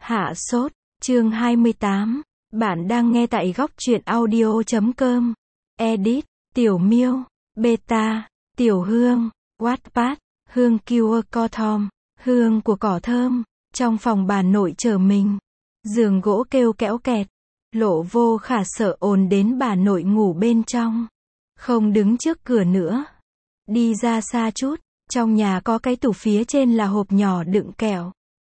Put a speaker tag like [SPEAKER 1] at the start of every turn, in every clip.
[SPEAKER 1] Hạ sốt, chương 28. Bạn đang nghe tại góc truyện audio.com. Edit, Tiểu Miêu, Beta, Tiểu Hương, Wattpad, Hương QR Cothom, hương của cỏ thơm. Trong phòng bà nội chờ mình. Giường gỗ kêu kéo kẹt. Lộ Vô Khả sợ ồn đến bà nội ngủ bên trong. Không đứng trước cửa nữa. Đi ra xa chút. Trong nhà có cái tủ phía trên là hộp nhỏ đựng kẹo.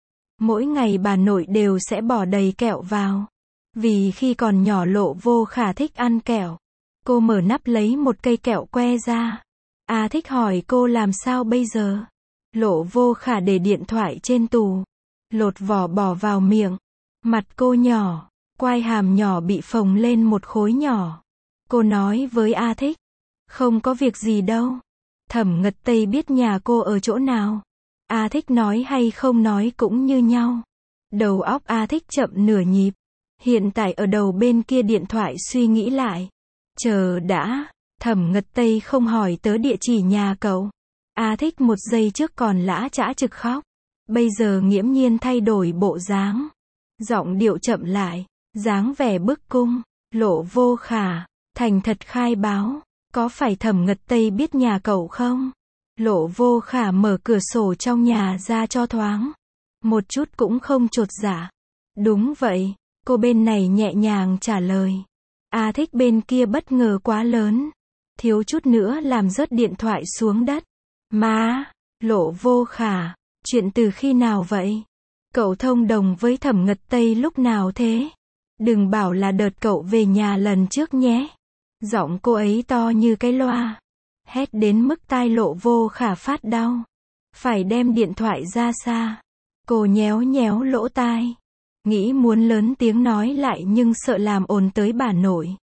[SPEAKER 1] Mỗi ngày bà nội đều sẽ bỏ đầy kẹo vào. Vì khi còn nhỏ Lộ Vô Khả thích ăn kẹo. Cô mở nắp lấy một cây kẹo que ra. Thích hỏi cô làm sao bây giờ. Lộ Vô Khả để điện thoại trên tủ. Lột vỏ bỏ vào miệng. Mặt cô nhỏ. Quai hàm nhỏ bị phồng lên một khối nhỏ. Cô nói với Thích. Không có việc gì đâu. Thẩm Ngật Tây biết nhà cô ở chỗ nào. Thích nói hay không nói cũng như nhau. Đầu óc Thích chậm nửa nhịp. Hiện tại ở đầu bên kia điện thoại suy nghĩ lại. Chờ đã, Thẩm Ngật Tây không hỏi tớ địa chỉ nhà cậu. Thích một giây trước còn lã chã trực khóc. Bây giờ nghiễm nhiên thay đổi bộ dáng. Giọng điệu chậm lại, dáng vẻ bức cung. Lộ Vô Khả, thành thật khai báo. Có phải Thẩm Ngật Tây biết nhà cậu không? Lộ Vô Khả mở cửa sổ trong nhà ra cho thoáng. Một chút cũng không chột dạ. Đúng vậy, cô bên này nhẹ nhàng trả lời. Thích bên kia bất ngờ quá lớn. Thiếu chút nữa làm rớt điện thoại xuống đất. Má, Lộ Vô Khả, chuyện từ khi nào vậy? Cậu thông đồng với Thẩm Ngật Tây lúc nào thế? Đừng bảo là đợt cậu về nhà lần trước nhé. Giọng cô ấy to như cái loa. Hét đến mức tai Lộ Vô Khả phát đau. Phải đem điện thoại ra xa. Cô nhéo nhéo lỗ tai. Nghĩ muốn lớn tiếng nói lại nhưng sợ làm ồn tới bà nội.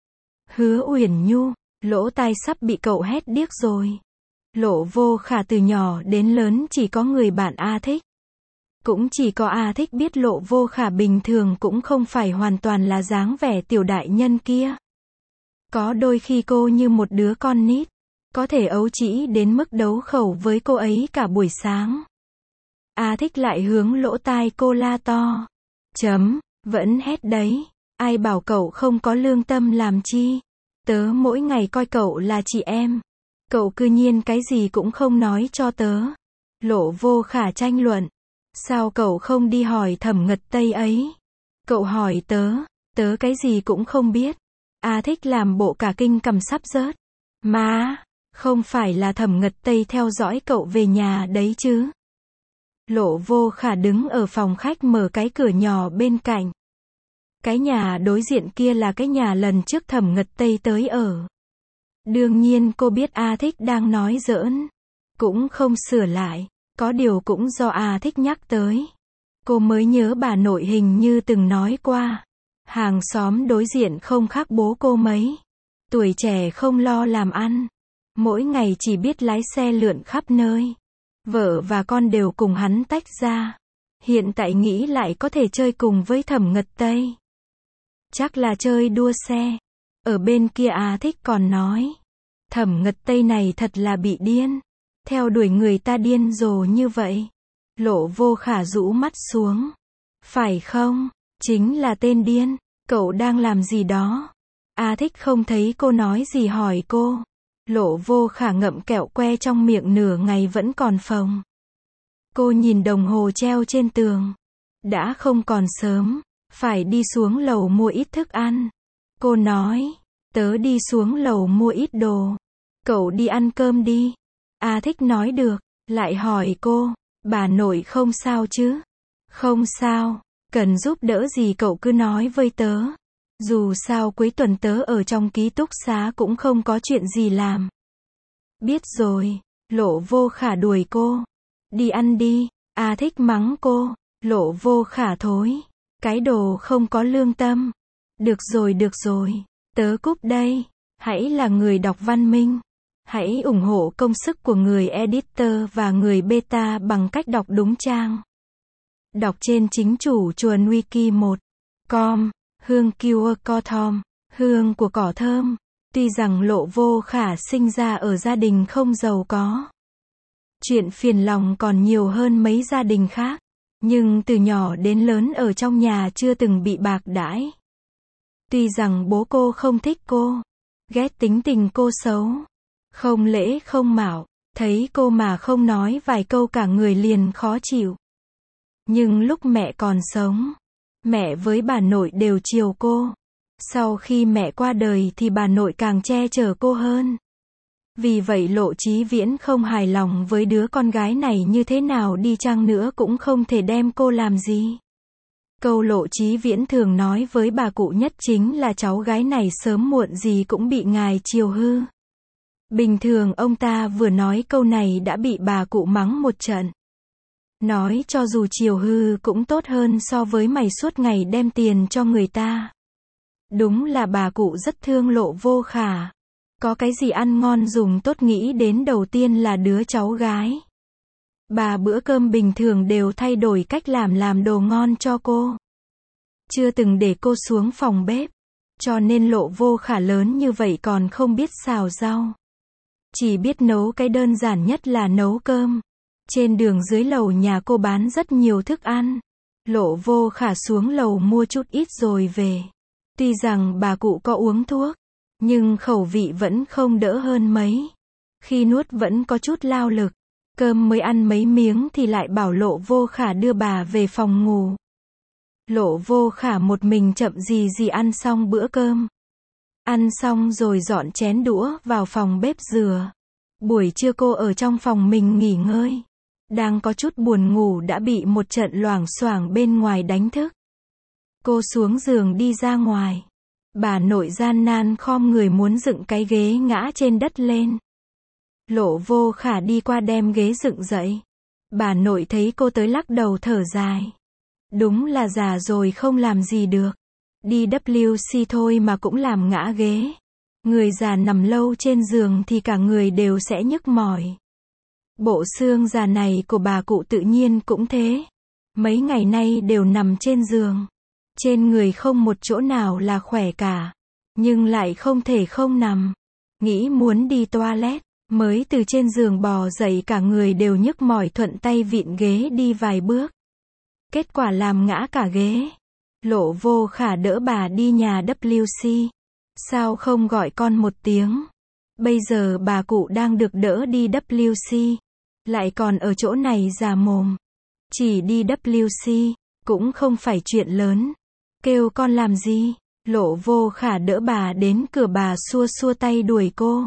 [SPEAKER 1] Hứa Uyển Nhu, lỗ tai sắp bị cậu hét điếc rồi. Lộ Vô Khả từ nhỏ đến lớn chỉ có người bạn thích. Cũng chỉ có thích biết Lộ Vô Khả bình thường cũng không phải hoàn toàn là dáng vẻ tiểu đại nhân kia. Có đôi khi cô như một đứa con nít. Có thể ấu trĩ đến mức đấu khẩu với cô ấy cả buổi sáng. Thích lại hướng lỗ tai cô la to. Vẫn hét đấy. Ai bảo cậu không có lương tâm làm chi. Tớ mỗi ngày coi cậu là chị em. Cậu cư nhiên cái gì cũng không nói cho tớ. Lộ Vô Khả tranh luận. Sao cậu không đi hỏi Thẩm Ngật Tây ấy? Cậu hỏi tớ cái gì cũng không biết. Thích làm bộ cả kinh cầm sắp rớt. Má, không phải là Thẩm Ngật Tây theo dõi cậu về nhà đấy chứ? Lộ Vô Khả đứng ở phòng khách mở cái cửa nhỏ bên cạnh. Cái nhà đối diện kia là cái nhà lần trước Thẩm Ngật Tây tới ở. Đương nhiên cô biết Thích đang nói giỡn. Cũng không sửa lại. Có điều cũng do Thích nhắc tới. Cô mới nhớ bà nội hình như từng nói qua. Hàng xóm đối diện không khác bố cô mấy. Tuổi trẻ không lo làm ăn. Mỗi ngày chỉ biết lái xe lượn khắp nơi. Vợ và con đều cùng hắn tách ra. Hiện tại nghĩ lại có thể chơi cùng với Thẩm Ngật Tây. Chắc là chơi đua xe. Ở bên kia Thích còn nói. Thẩm Ngật Tây này thật là bị điên. Theo đuổi người ta điên rồ như vậy. Lộ Vô Khả rũ mắt xuống. Phải không? Chính là tên điên. Cậu đang làm gì đó? Thích không thấy cô nói gì hỏi cô. Lộ Vô Khả ngậm kẹo que trong miệng nửa ngày vẫn còn phồng. Cô nhìn đồng hồ treo trên tường. Đã không còn sớm. Phải đi xuống lầu mua ít thức ăn. Cô nói. Tớ đi xuống lầu mua ít đồ. Cậu đi ăn cơm đi. Thích nói được. Lại hỏi cô. Bà nội không sao chứ? Không sao. Cần giúp đỡ gì cậu cứ nói với tớ. Dù sao cuối tuần tớ ở trong ký túc xá cũng không có chuyện gì làm. Biết rồi. Lộ Vô Khả đuổi cô. Đi ăn đi. Thích mắng cô. Lộ Vô Khả thối. Cái đồ không có lương tâm. Được rồi. Tớ cúp đây. Hãy là người đọc văn minh. Hãy ủng hộ công sức của người editor và người beta bằng cách đọc đúng trang. Đọc trên chính chủ chuồn wiki 1.com. Hương QR Cothom, hương của cỏ thơm. Tuy rằng Lộ Vô Khả sinh ra ở gia đình không giàu có. Chuyện phiền lòng còn nhiều hơn mấy gia đình khác. Nhưng từ nhỏ đến lớn ở trong nhà chưa từng bị bạc đãi. Tuy rằng bố cô không thích cô, ghét tính tình cô xấu, không lễ không mạo, thấy cô mà không nói vài câu cả người liền khó chịu. Nhưng lúc mẹ còn sống, mẹ với bà nội đều chiều cô. Sau khi mẹ qua đời thì bà nội càng che chở cô hơn. Vì vậy Lộ Chí Viễn không hài lòng với đứa con gái này, như thế nào đi chăng nữa cũng không thể đem cô làm gì. Câu Lộ Chí Viễn thường nói với bà cụ nhất chính là cháu gái này sớm muộn gì cũng bị ngài chiều hư. Bình thường ông ta vừa nói câu này đã bị bà cụ mắng một trận. Nói cho dù chiều hư cũng tốt hơn so với mày suốt ngày đem tiền cho người ta. Đúng là bà cụ rất thương Lộ Vô Khả. Có cái gì ăn ngon dùng tốt nghĩ đến đầu tiên là đứa cháu gái. Bà bữa cơm bình thường đều thay đổi cách làm đồ ngon cho cô. Chưa từng để cô xuống phòng bếp. Cho nên Lộ Vô Khả lớn như vậy còn không biết xào rau. Chỉ biết nấu cái đơn giản nhất là nấu cơm. Trên đường dưới lầu nhà cô bán rất nhiều thức ăn. Lộ Vô Khả xuống lầu mua chút ít rồi về. Tuy rằng bà cụ có uống thuốc, nhưng khẩu vị vẫn không đỡ hơn mấy. Khi nuốt vẫn có chút lao lực. Cơm mới ăn mấy miếng thì lại bảo Lộ Vô Khả đưa bà về phòng ngủ. Lộ Vô Khả một mình chậm gì ăn xong bữa cơm. Ăn xong rồi dọn chén đũa vào phòng bếp rửa. Buổi trưa cô ở trong phòng mình nghỉ ngơi. Đang có chút buồn ngủ đã bị một trận loảng xoảng bên ngoài đánh thức. Cô xuống giường đi ra ngoài. Bà nội gian nan khom người muốn dựng cái ghế ngã trên đất lên. Lộ Vô Khả đi qua đem ghế dựng dậy. Bà nội thấy cô tới lắc đầu thở dài. Đúng là già rồi không làm gì được. Đi WC thôi mà cũng làm ngã ghế. Người già nằm lâu trên giường thì cả người đều sẽ nhức mỏi. Bộ xương già này của bà cụ tự nhiên cũng thế. Mấy ngày nay đều nằm trên giường. Trên người không một chỗ nào là khỏe cả. Nhưng lại không thể không nằm. Nghĩ muốn đi toilet. Mới từ trên giường bò dậy cả người đều nhức mỏi, thuận tay vịn ghế đi vài bước. Kết quả làm ngã cả ghế. Lộ Vô Khả đỡ bà đi nhà WC. Sao không gọi con một tiếng? Bây giờ bà cụ đang được đỡ đi WC. Lại còn ở chỗ này già mồm. Chỉ đi WC. Cũng không phải chuyện lớn. Kêu con làm gì? Lộ Vô Khả đỡ bà đến cửa, bà xua xua tay đuổi cô.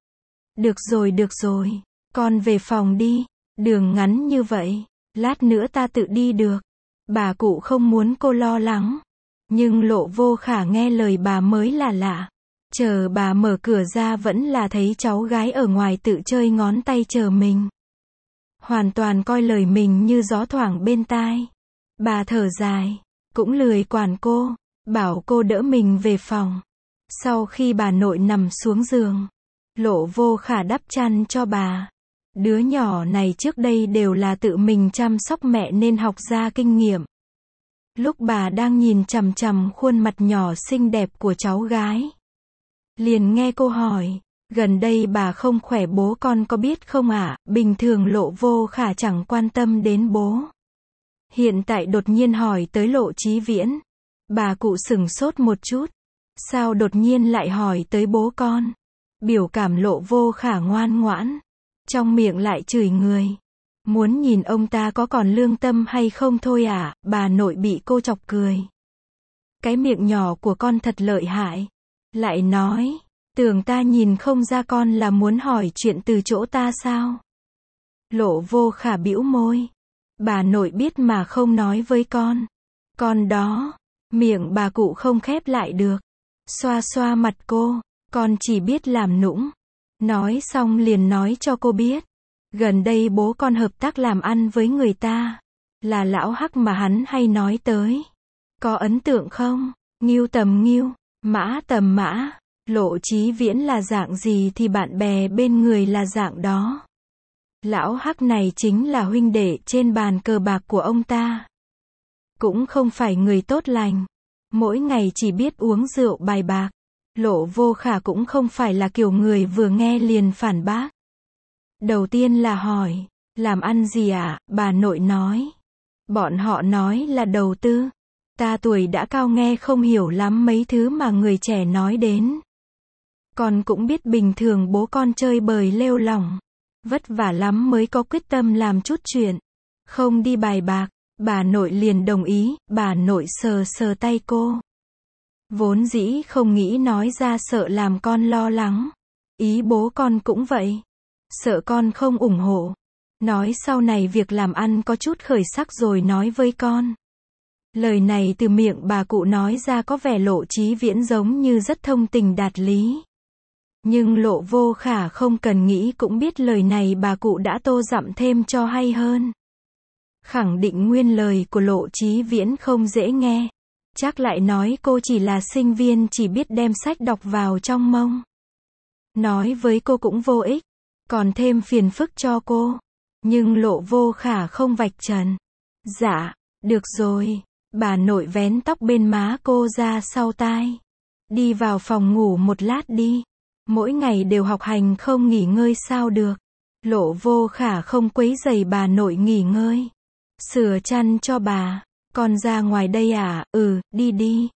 [SPEAKER 1] Được rồi. Con về phòng đi. Đường ngắn như vậy. Lát nữa ta tự đi được. Bà cụ không muốn cô lo lắng. Nhưng Lộ Vô Khả nghe lời bà mới là lạ. Chờ bà mở cửa ra vẫn là thấy cháu gái ở ngoài tự chơi ngón tay chờ mình. Hoàn toàn coi lời mình như gió thoảng bên tai. Bà thở dài. Cũng lười quản cô. Bảo cô đỡ mình về phòng. Sau khi bà nội nằm xuống giường, Lộ Vô Khả đắp chăn cho bà. Đứa nhỏ này trước đây đều là tự mình chăm sóc mẹ nên học ra kinh nghiệm. Lúc bà đang nhìn chằm chằm khuôn mặt nhỏ xinh đẹp của cháu gái, liền nghe cô hỏi, gần đây bà không khỏe bố con có biết không ạ? Bình thường Lộ Vô Khả chẳng quan tâm đến bố. Hiện tại đột nhiên hỏi tới Lộ Chí Viễn. Bà cụ sửng sốt một chút. Sao đột nhiên lại hỏi tới bố con? Biểu cảm Lộ Vô Khả ngoan ngoãn. Trong miệng lại chửi người. Muốn nhìn ông ta có còn lương tâm hay không thôi à? Bà nội bị cô chọc cười. Cái miệng nhỏ của con thật lợi hại. Lại nói, tưởng ta nhìn không ra con là muốn hỏi chuyện từ chỗ ta sao? Lộ Vô Khả bĩu môi. Bà nội biết mà không nói với con. Con đó, miệng bà cụ không khép lại được. Xoa xoa mặt cô, con chỉ biết làm nũng. Nói xong liền nói cho cô biết. Gần đây bố con hợp tác làm ăn với người ta. Là lão Hắc mà hắn hay nói tới. Có ấn tượng không? Ngưu tầm ngưu, mã tầm mã. Lộ Chí Viễn là dạng gì thì bạn bè bên người là dạng đó. Lão Hắc này chính là huynh đệ trên bàn cờ bạc của ông ta. Cũng không phải người tốt lành. Mỗi ngày chỉ biết uống rượu bài bạc. Lộ Vô Khả cũng không phải là kiểu người vừa nghe liền phản bác. Đầu tiên là hỏi, làm ăn gì ạ? Bà nội nói. Bọn họ nói là đầu tư. Ta tuổi đã cao nghe không hiểu lắm mấy thứ mà người trẻ nói đến. Con cũng biết bình thường bố con chơi bời lêu lỏng. Vất vả lắm mới có quyết tâm làm chút chuyện. Không đi bài bạc. Bà nội liền đồng ý, bà nội sờ sờ tay cô. Vốn dĩ không nghĩ nói ra sợ làm con lo lắng. Ý bố con cũng vậy. Sợ con không ủng hộ. Nói sau này việc làm ăn có chút khởi sắc rồi nói với con. Lời này từ miệng bà cụ nói ra có vẻ Lộ Chí Viễn giống như rất thông tình đạt lý. Nhưng Lộ Vô Khả không cần nghĩ cũng biết lời này bà cụ đã tô dặm thêm cho hay hơn. Khẳng định nguyên lời của Lộ Chí Viễn không dễ nghe. Chắc lại nói cô chỉ là sinh viên chỉ biết đem sách đọc vào trong mông. Nói với cô cũng vô ích. Còn thêm phiền phức cho cô. Nhưng Lộ Vô Khả không vạch trần. Dạ, được rồi. Bà nội vén tóc bên má cô ra sau tai. Đi vào phòng ngủ một lát đi. Mỗi ngày đều học hành không nghỉ ngơi sao được. Lộ Vô Khả không quấy rầy bà nội nghỉ ngơi. Sửa chăn cho bà. Con ra ngoài đây à? Đi đi.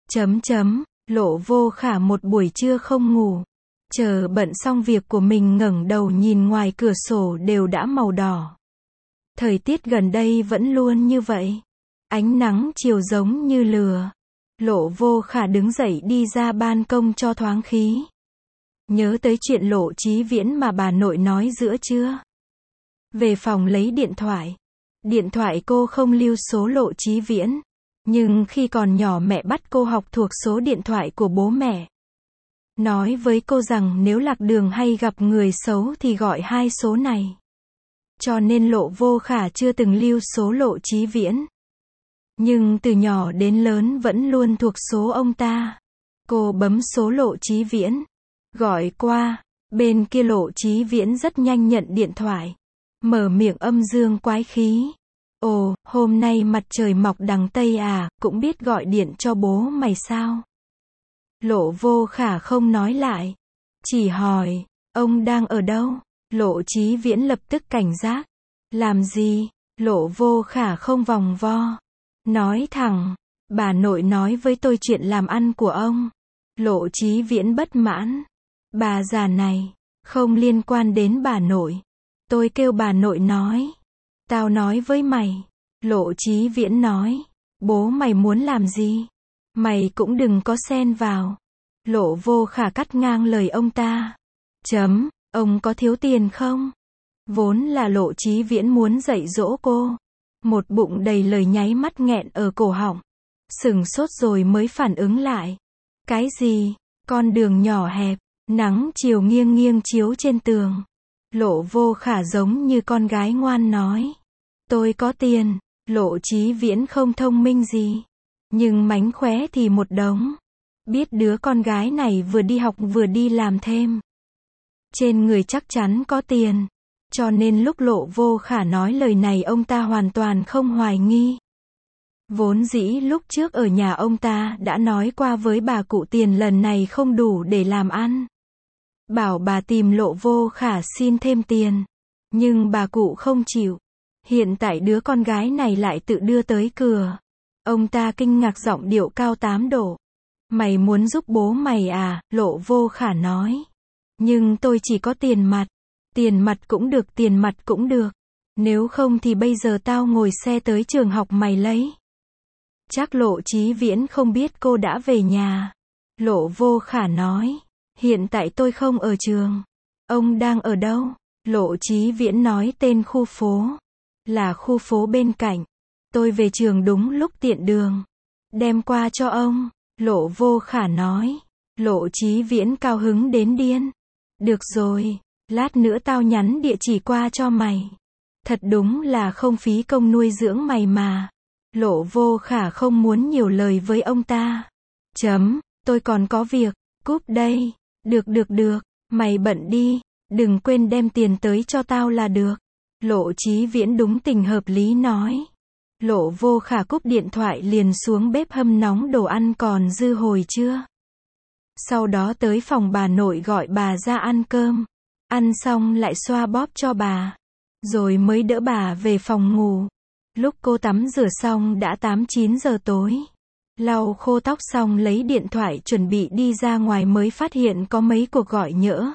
[SPEAKER 1] Lộ Vô Khả một buổi trưa không ngủ. Chờ bận xong việc của mình ngẩng đầu nhìn ngoài cửa sổ đều đã màu đỏ. Thời tiết gần đây vẫn luôn như vậy. Ánh nắng chiều giống như lửa. Lộ Vô Khả đứng dậy đi ra ban công cho thoáng khí. Nhớ tới chuyện Lộ Chí Viễn mà bà nội nói giữa trưa. Về phòng lấy điện thoại. Điện thoại cô không lưu số Lộ Chí Viễn. Nhưng khi còn nhỏ mẹ bắt cô học thuộc số điện thoại của bố mẹ. Nói với cô rằng nếu lạc đường hay gặp người xấu thì gọi hai số này. Cho nên Lộ Vô Khả chưa từng lưu số Lộ Chí Viễn. Nhưng từ nhỏ đến lớn vẫn luôn thuộc số ông ta. Cô bấm số Lộ Chí Viễn. Gọi qua. Bên kia Lộ Chí Viễn rất nhanh nhận điện thoại. Mở miệng âm dương quái khí. Ồ, hôm nay mặt trời mọc đằng Tây à, cũng biết gọi điện cho bố mày sao? Lộ Vô Khả không nói lại. Chỉ hỏi, ông đang ở đâu? Lộ Chí Viễn lập tức cảnh giác. Làm gì? Lộ Vô Khả không vòng vo. Nói thẳng, bà nội nói với tôi chuyện làm ăn của ông. Lộ Chí Viễn bất mãn. Bà già này, không liên quan đến bà nội. Tôi kêu bà nội nói. Tao nói với mày. Lộ Chí Viễn nói. Bố mày muốn làm gì? Mày cũng đừng có xen vào. Lộ Vô Khả cắt ngang lời ông ta. Ông có thiếu tiền không? Vốn là Lộ Chí Viễn muốn dạy dỗ cô. Một bụng đầy lời nháy mắt nghẹn ở cổ họng. Sửng sốt rồi mới phản ứng lại. Cái gì? Con đường nhỏ hẹp, nắng chiều nghiêng nghiêng chiếu trên tường. Lộ Vô Khả giống như con gái ngoan nói. Tôi có tiền. Lộ Chí Viễn không thông minh gì. Nhưng mánh khóe thì một đống. Biết đứa con gái này vừa đi học vừa đi làm thêm. Trên người chắc chắn có tiền. Cho nên lúc Lộ Vô Khả nói lời này ông ta hoàn toàn không hoài nghi. Vốn dĩ lúc trước ở nhà ông ta đã nói qua với bà cụ tiền lần này không đủ để làm ăn. Bảo bà tìm Lộ Vô Khả xin thêm tiền. Nhưng bà cụ không chịu. Hiện tại đứa con gái này lại tự đưa tới cửa. Ông ta kinh ngạc giọng điệu cao 8 độ. Mày muốn giúp bố mày à? Lộ Vô Khả nói. Nhưng tôi chỉ có tiền mặt. Tiền mặt cũng được, tiền mặt cũng được. Nếu không thì bây giờ tao ngồi xe tới trường học mày lấy. Chắc Lộ Chí Viễn không biết cô đã về nhà. Lộ Vô Khả nói. Hiện tại tôi không ở trường. Ông đang ở đâu? Lộ Chí Viễn nói tên khu phố. Là khu phố bên cạnh. Tôi về trường đúng lúc tiện đường. Đem qua cho ông. Lộ Vô Khả nói. Lộ Chí Viễn cao hứng đến điên. Được rồi. Lát nữa tao nhắn địa chỉ qua cho mày. Thật đúng là không phí công nuôi dưỡng mày mà. Lộ Vô Khả không muốn nhiều lời với ông ta. Tôi còn có việc. Cúp đây. Được. Mày bận đi. Đừng quên đem tiền tới cho tao là được. Lộ Chí Viễn đúng tình hợp lý nói. Lộ Vô Khả cúp điện thoại liền xuống bếp hâm nóng đồ ăn còn dư hồi trưa. Sau đó tới phòng bà nội gọi bà ra ăn cơm. Ăn xong lại xoa bóp cho bà. Rồi mới đỡ bà về phòng ngủ. Lúc cô tắm rửa xong đã 8-9 giờ tối. Lau khô tóc xong lấy điện thoại chuẩn bị đi ra ngoài mới phát hiện có mấy cuộc gọi nhỡ.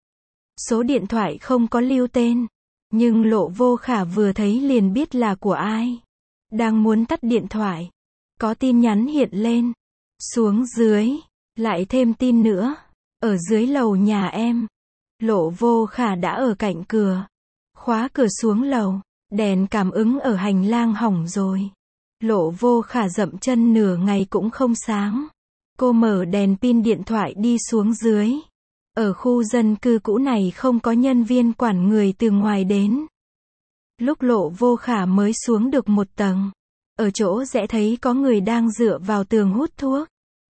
[SPEAKER 1] Số điện thoại không có lưu tên. Nhưng Lộ Vô Khả vừa thấy liền biết là của ai. Đang muốn tắt điện thoại. Có tin nhắn hiện lên. Xuống dưới. Lại thêm tin nữa. Ở dưới lầu nhà em. Lộ Vô Khả đã ở cạnh cửa. Khóa cửa xuống lầu. Đèn cảm ứng ở hành lang hỏng rồi. Lộ Vô Khả dậm chân nửa ngày cũng không sáng. Cô mở đèn pin điện thoại đi xuống dưới. Ở khu dân cư cũ này không có nhân viên quản người từ ngoài đến. Lúc Lộ Vô Khả mới xuống được một tầng. Ở chỗ rẽ thấy có người đang dựa vào tường hút thuốc.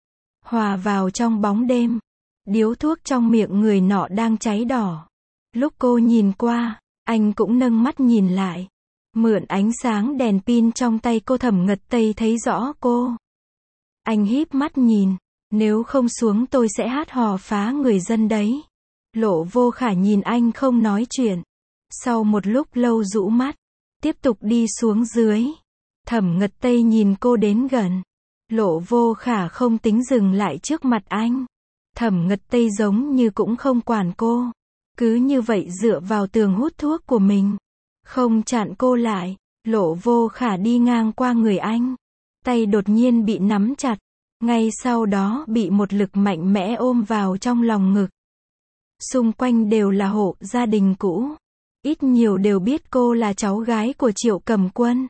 [SPEAKER 1] Hòa vào trong bóng đêm. Điếu thuốc trong miệng người nọ đang cháy đỏ. Lúc cô nhìn qua, anh cũng nâng mắt nhìn lại. Mượn ánh sáng đèn pin trong tay cô Thẩm Ngật Tây thấy rõ cô. Anh híp mắt nhìn. Nếu không xuống tôi sẽ hát hò phá người dân đấy. Lộ Vô Khả nhìn anh không nói chuyện. Sau một lúc lâu rũ mắt. Tiếp tục đi xuống dưới. Thẩm Ngật Tây nhìn cô đến gần. Lộ Vô Khả không tính dừng lại trước mặt anh. Thẩm Ngật Tây giống như cũng không quản cô. Cứ như vậy dựa vào tường hút thuốc của mình. Không chặn cô lại. Lộ Vô Khả đi ngang qua người anh. Tay đột nhiên bị nắm chặt. Ngay sau đó bị một lực mạnh mẽ ôm vào trong lòng ngực. Xung quanh đều là hộ gia đình cũ. Ít nhiều đều biết cô là cháu gái của Triệu Cầm Quân.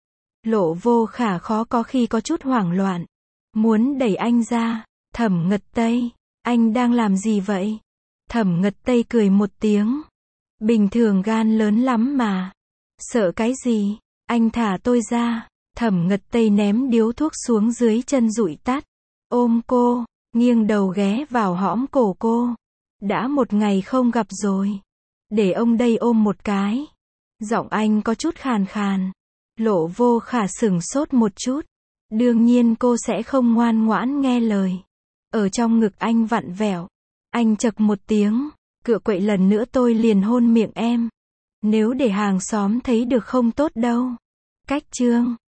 [SPEAKER 1] Lộ Vô Khả khó có khi có chút hoảng loạn. Muốn đẩy anh ra. Thẩm Ngật Tây, anh đang làm gì vậy? Thẩm Ngật Tây cười một tiếng. Bình thường gan lớn lắm mà. Sợ cái gì? Anh thả tôi ra. Thẩm Ngật Tây ném điếu thuốc xuống dưới chân dụi tắt. Ôm cô, nghiêng đầu ghé vào hõm cổ cô. Đã một ngày không gặp rồi. Để ông đây ôm một cái. Giọng anh có chút khàn khàn. Lộ Vô Khả sửng sốt một chút. Đương nhiên cô sẽ không ngoan ngoãn nghe lời. Ở trong ngực anh vặn vẹo. Anh chậc một tiếng. Cựa quậy lần nữa tôi liền hôn miệng em. Nếu để hàng xóm thấy được không tốt đâu. Cách chương